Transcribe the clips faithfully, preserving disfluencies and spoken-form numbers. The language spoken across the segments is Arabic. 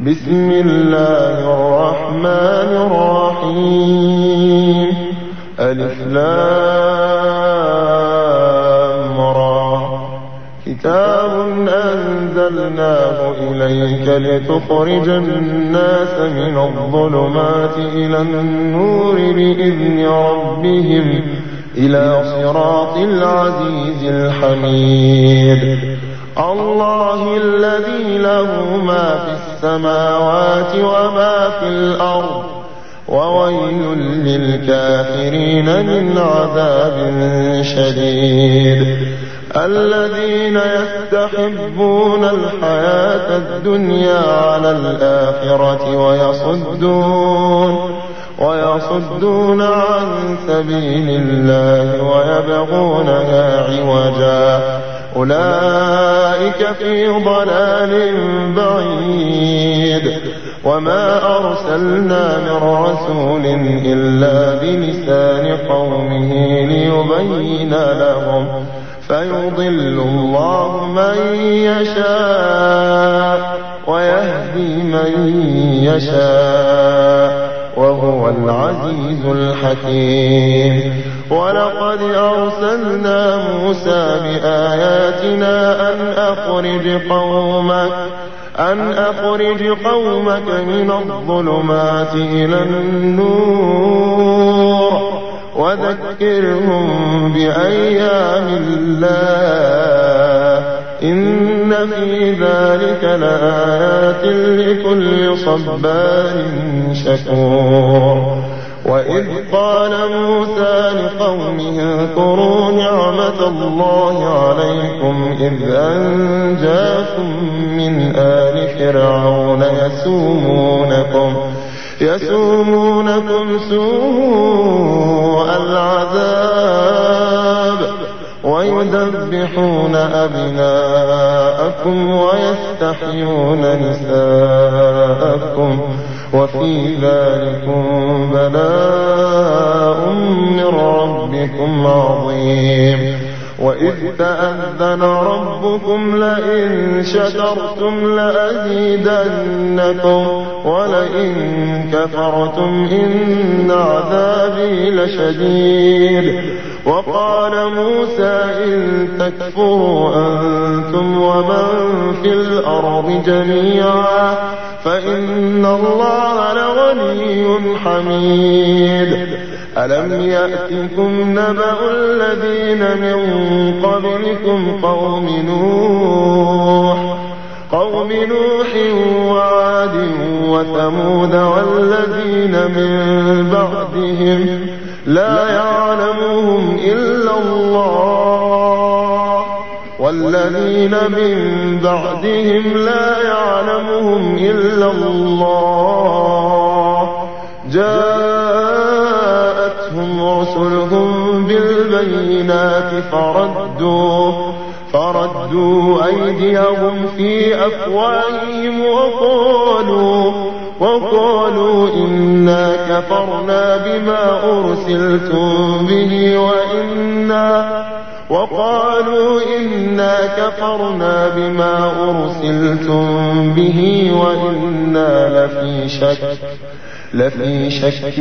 بسم الله الرحمن الرحيم. ألف لام را. كتاب أنزلناه إليك لتخرج الناس من الظلمات إلى النور بإذن ربهم إلى صراط العزيز الحميد. الله الذي له ما في السماوات وما في الأرض، وويل للكافرين من عذاب شديد. الذين يستحبون الحياة الدنيا على الآخرة ويصدون ويصدون عن سبيل الله ويبغونها عوجا، أولئك في ضلال بعيد. وما أرسلنا من رسول إلا بلسان قومه ليبين لهم، فيضل الله من يشاء ويهدي من يشاء، وهو العزيز الحكيم. ولقد أرسلنا موسى بآياتنا أن أخرج قومك أن أخرج قومك من الظلمات إلى النور وذكرهم بأيام الله، إن في ذلك لآيات لكل صبار شكور. وإذ قال موسى لقومه اذكروا نعمة الله عليكم إذ أنجاكم من آل فرعون يسومونكم يسومونكم سوء العذاب ويذبحون أبناءكم ويستحيون نساءكم، وفي ذلكم بلاء من ربكم عظيم. وإذ تأذن ربكم لئن شكرتم لأزيدنكم ولئن كفرتم إن عذابي لشديد. وقال موسى إن تكفروا أنتم ومن في الأرض جميعا فإن الله لغني حميد. ألم يأتكم نبأ الذين من قبلكم قوم نوح قوم نوح وعاد وثمود والذين من بعدهم لا يعلمهم إلا الله والذين من بعدهم لا يعلمهم إلا الله جاءتهم رسلهم بالبينات فردوا فردوا أيديهم في أفواههم وقالوا وقالوا إنا كفرنا بما أرسلتم به وإنا وقالوا إنا كفرنا بما أرسلتم به وإنا لفي شك لفي شك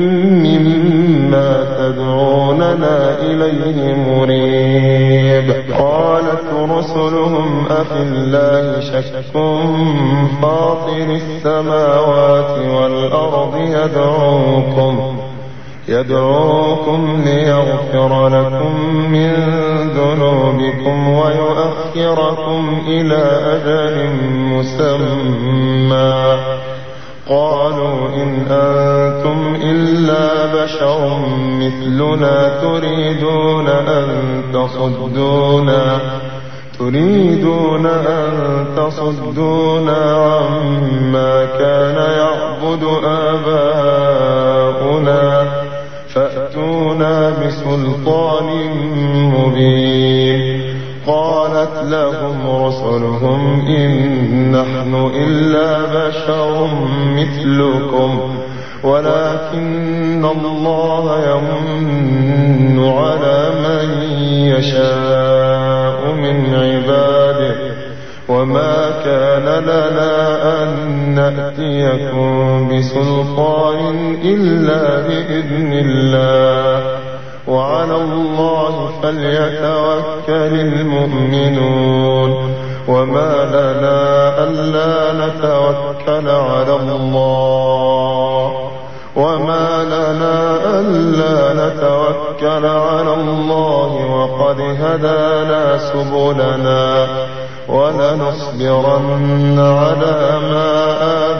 مما تدعوننا إليه مريب. قالت رسلهم أفي الله شك فاطر السماوات والأرض يدعوكم يدعوكم ليغفر لكم من ذنوبكم ويؤخركم إلى أجل مسمى. قالوا إن أنتم إلا بشر مثلنا تريدون أن تصدونا تريدون أن تصدونا عما كان يعبد آباؤنا فأتونا بسلطان مبين. قالت لهم رسلهم إن نحن إلا بشر مثلكم ولكن الله يمن على من يشاء من عباده وما كان لنا أن نأتيكم بسلطان إلا بإذن الله وعلى الله فليتوكل المؤمنون وما لنا ألا نتوكل على الله وما لنا ألا نتوكل على الله وقد هدانا سبلنا ولنصبرن على ما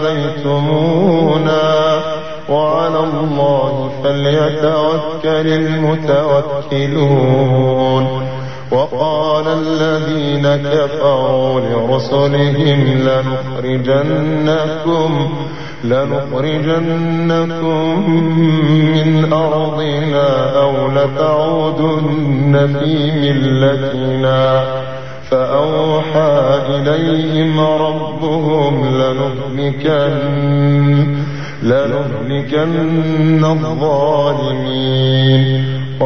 آذيتمونا وعلى الله فليتوكل المتوكلون. وقال الذين كفروا لرسلهم لنخرجنكم لنخرجنكم من أرضنا أو لتعودن في ملتنا فأوحى إليهم ربهم لنهلكن لنهلكن الظالمين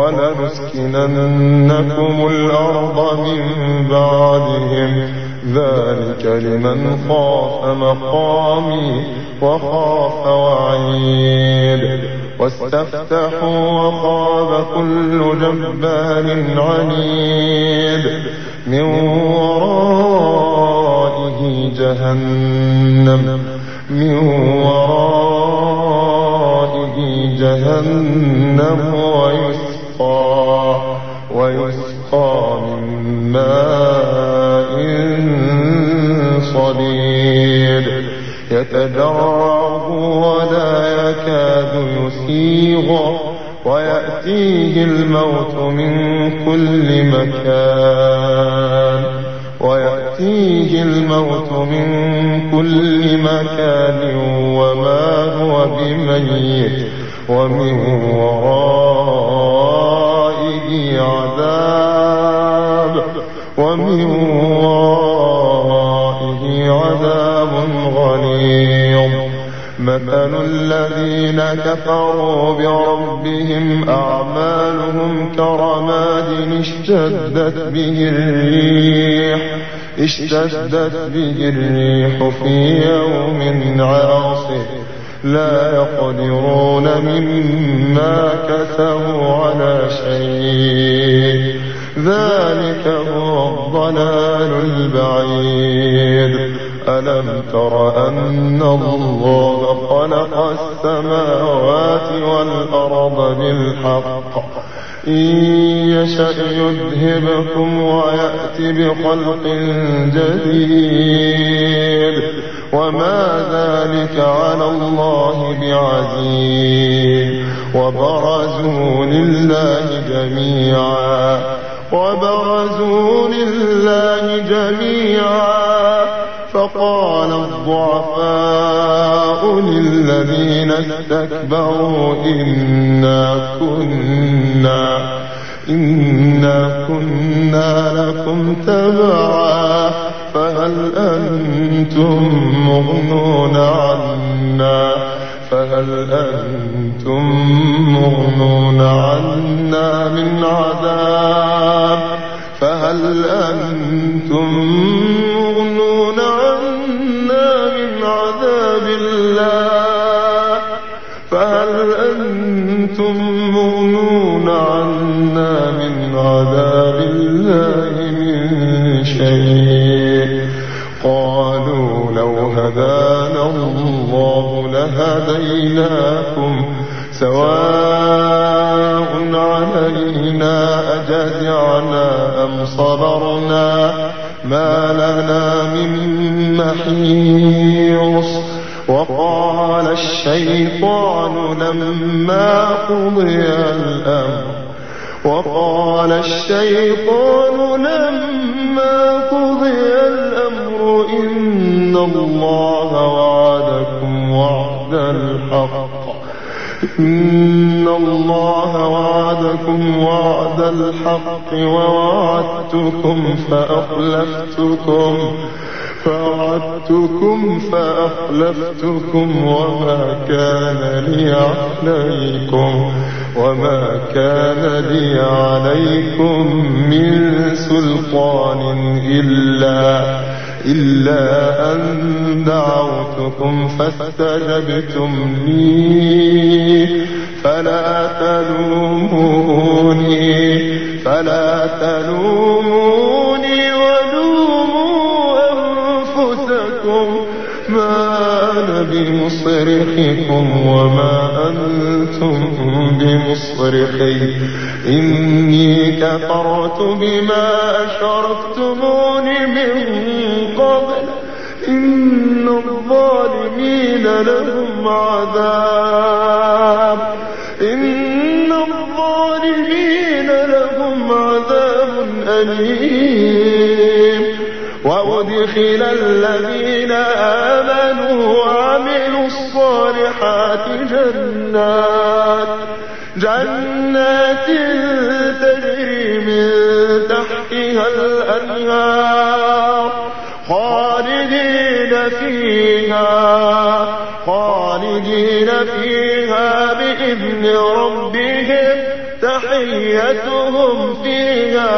ولنسكننكم الأرض من بعدهم ذلك لمن خاف مقامي وخاف وعيد. واستفتحوا وخاب كل جبار عنيد من ورائه جهنم من ورائه جهنم ويسقى ويسقى من ماء صديد يتجرعه ولا يكاد يسيغه ويأتيه الموت من كل مكان ويأتيه الموت من كل مكان وما هو بميت ومن ورائه عذاب ومن ورائه عذاب غليظ. مثل الذين كفروا بربهم أعمالهم كرماد اشتدت به الريح اشتدت به الريح في يوم عاصف لا يقدرون مما كسبوا على شيء ذلك هو الضلال البعيد. ألم تر أن الله خلق السماوات والأرض بالحق إن يشأ يذهبكم ويأتي بخلق جديد وما ذلك على الله بعزيز. وبرزوا لله جميعا وبرزوا لله جميعا فقال الضعفاء للذين استكبروا إنا كنا إنا كنا لكم تبعا فهل أنتم مغنون عنا فهل أنتم مغنون عنا من عذاب فهل أنتم مغنون عنا من عذاب الله فهل أنتم مغنون عنا من عذاب الله من شيء. قالوا لو هدانا الله لهديناكم سواء علينا أجزعنا أم صبرنا ما لنا من محيص. وقال الشيطان لما قضي الأمر وقال الشيطان لما قضي الأمر إن الله وعدكم وعد الحق إن الله وعدكم وعد الحق ووعدتكم فأخلفتكم فوعدتكم فأخلفتكم وما كان لي عليكم وما كان لي عليكم من سلطان إلا إلا أن دعوتكم فاستجبتم لي فلا تلوموني فلا تلوموني ولوموا أنفسكم ما أنا بمصرخكم وما أنتم بمصرخي إني كفرت بما أشركتمون من قبل إن الظالمين لهم عذاب إن الظالمين لهم عذاب أليم وأدخل الذين آمنوا وعملوا الصالحات جنات جنات تجري من تحتها الأنهار خالدين فيها خالدين فيها بإذن ربهم تحيتهم فيها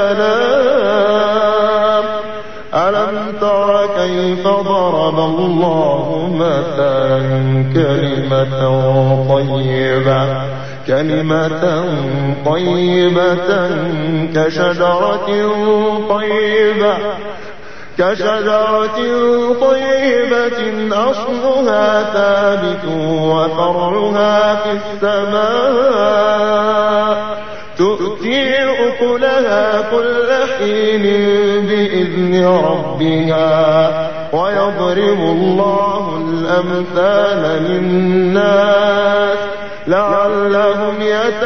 سلام ألم تر كيف ضرب الله مثلا كلمة طيبة كلمة طيبة كشجرة طيبة كشجرة طيبة أصلها ثابت وفرعها في السماء تؤتي أكلها كل حين بإذن ربها ويضرب الله الأمثال للناس لعلهم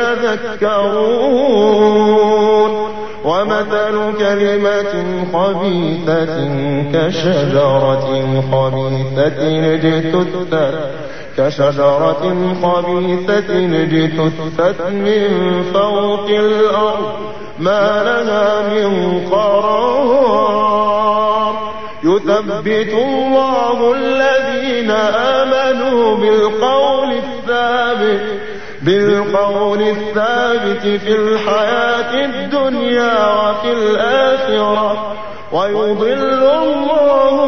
يتذكرون ومثل كلمة خبيثة كشجرة خبيثة اجتثت كشجرة خبيثة اجتثت من فوق الأرض ما لها من قرار يثبت الله الذين آمنوا بالقول الثابت بالقول الثابت في الحياة الدنيا وفي الآخرة ويضل الله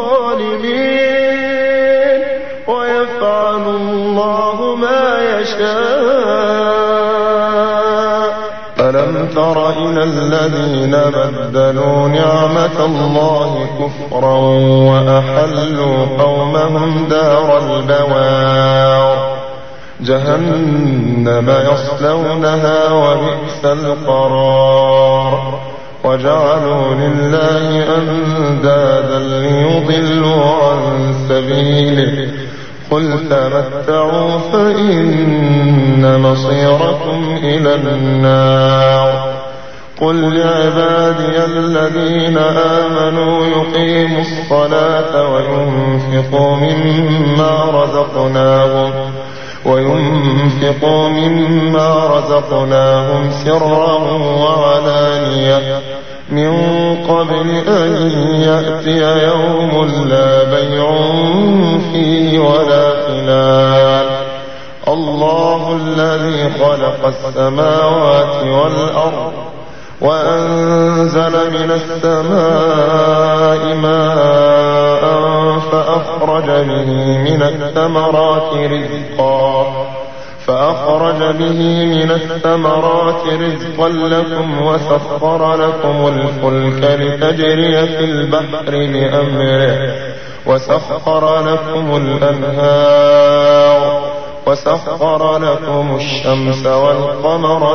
الظالمين ويفعل الله ما يشاء ألم تر إلى الذين بدلوا نعمة الله كفرا وأحلوا قومهم دار البوار جهنم يصلونها وبئس القرار وجعلوا لله أندادا ليضلوا عن سبيله قل تمتعوا فإن مصيركم إلى النار قل لعبادي الذين آمنوا يقيموا الصلاة وينفقوا مما رزقناهم وينفقوا مما رزقناهم سرا وعلانية من قبل أن يأتي يوم لا بيع فيه ولا خلال الله الذي خلق السماوات والأرض وأنزل من السماء ماء فأخرج به من الثمرات رزقا فأخرج به من الثمرات رزقا لكم وسخر لكم الفلك لتجري في البحر بأمره وسخر لكم الأنهار وسخر لكم الشمس والقمر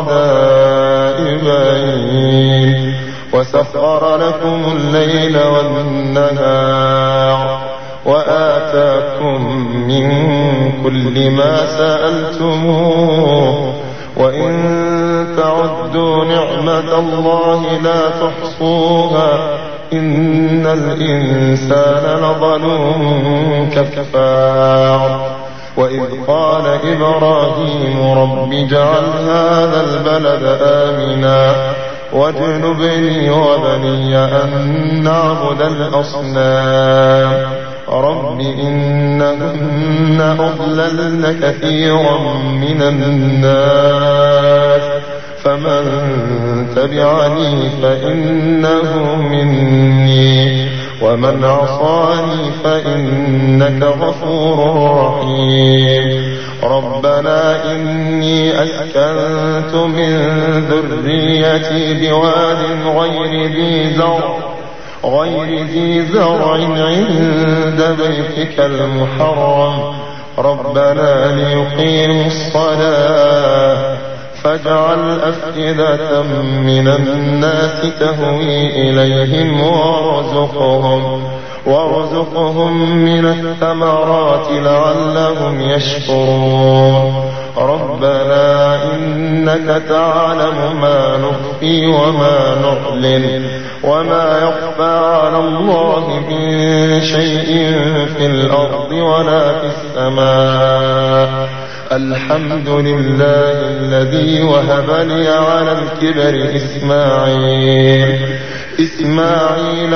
دائبين وسخر لكم الليل والنهار وآتاكم من كل ما سألتموه وإن تعدوا نعمة الله لا تحصوها إن الإنسان لظلوم كفار وإذ قال إبراهيم رب اجعل هذا البلد آمنا واجنبني وبني أن نعبد الأصنام رب إنهن أضللن كثيرا من الناس فمن تبعني فإنه مني ومن عصاني فإنك غفور رحيم. ربنا إني أسكنت من ذريتي بواد غير ذي زرع غير ذي زرع عند بيتك المحرم ربنا ليقيموا الصلاة فاجعل أفئدة من الناس تهوي إليهم وارزقهم وارزقهم من الثمرات لعلهم يشكرون. ربنا إنك تعلم ما نخفي وما نعلن وما يخفى على الله من شيء في الأرض ولا في السماء. الحمد لله الذي وهب لي على الكبر إسماعيل إسماعيل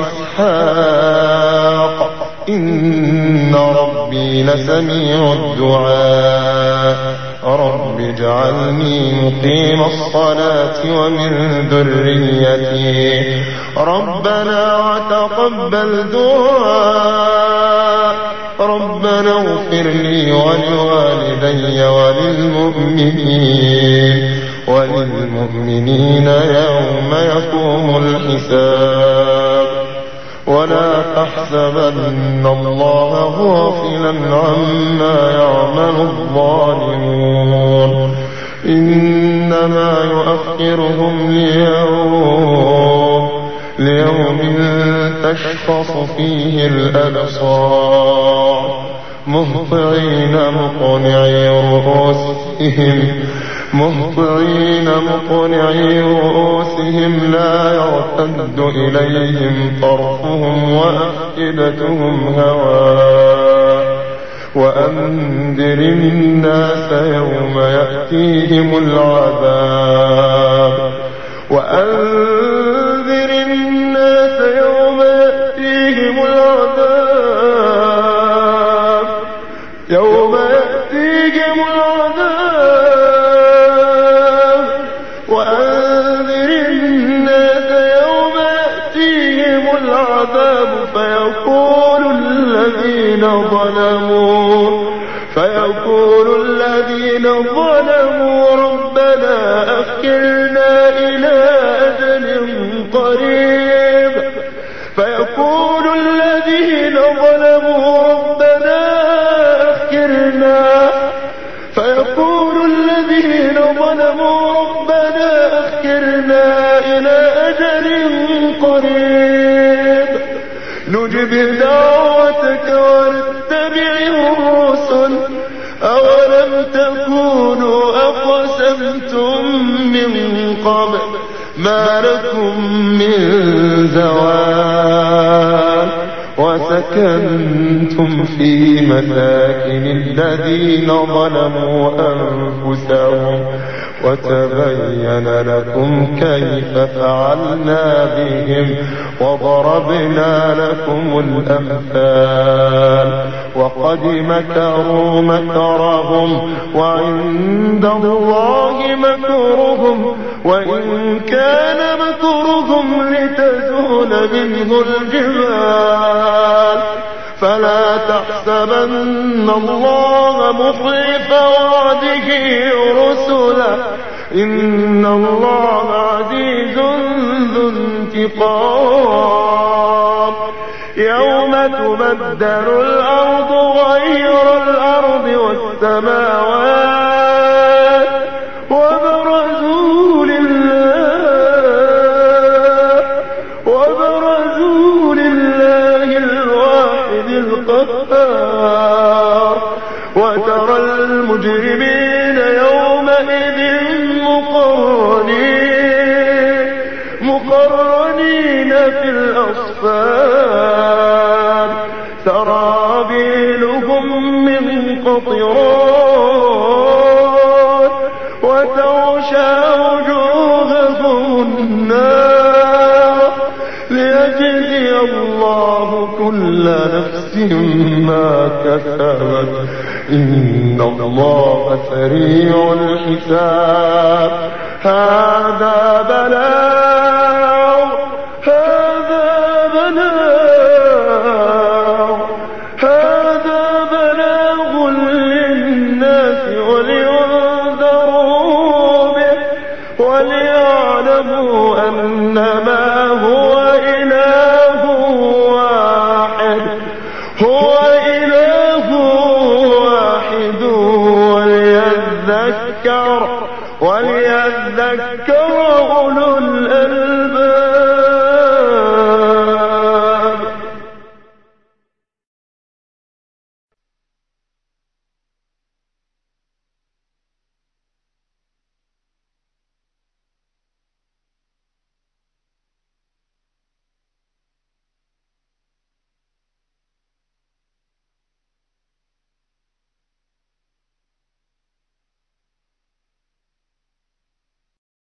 وإسحاق إن ربي لسميع الدعاء. رب اجعلني مقيم الصلاة ومن ذريتي ربنا وتقبل دعاء. ربنا اغفر لي ولوالدي وللمؤمنين وللمؤمنين يوم يقوم الحساب. ولا تحسبن الله غافلا عما يعمل الظالمون إنما يؤخرهم ليوم ليوم تشخص فيه الأبصار مهطعين مقنعي رؤوسهم مهطعين مقنعي رؤوسهم لا يرتد إليهم طرفهم وأفئدتهم هواء. وأنذر الناس يوم يأتيهم العذاب وأنذر الناس يوم يأتيهم العذاب يوم يأتيهم العذاب وأنذر الناس يوم يأتيهم العذاب فيقول الذين ظلموا فيقول الذين ظلموا ربنا أخرنا إلى أجل قريب فيقول الذين ظلموا ربنا أخرنا فيقول الذين ظلموا ربنا أخرنا إلى أجل قريب نجب دعوتك ونتبع الرسل أولم تكونوا أقسمتم من قبل ما لكم من زوال وسكنتم في مساكن الذين ظلموا أنفسهم وتبين لكم كيف فعلنا بهم وضربنا لكم الأمثال وقد مكروا مكرهم وعند الله مكرهم وإن كان مكرهم لتزول منه الجبال فلا تحسبن الله مخلف وعده رسله إن الله عزيز ذو انتقام يوم تبدل الأرض غير الأرض والسماوات وبرزوا لله وبرزوا لله الواحد القهار وترى المجرمين يومئذ مقرنين مقرنين في الأصفاد سرابيلهم من قطران وتغشى وجوههم النار ليجزي الله كل نفس ما كسبت إن الله سريع الحساب هذا بلاء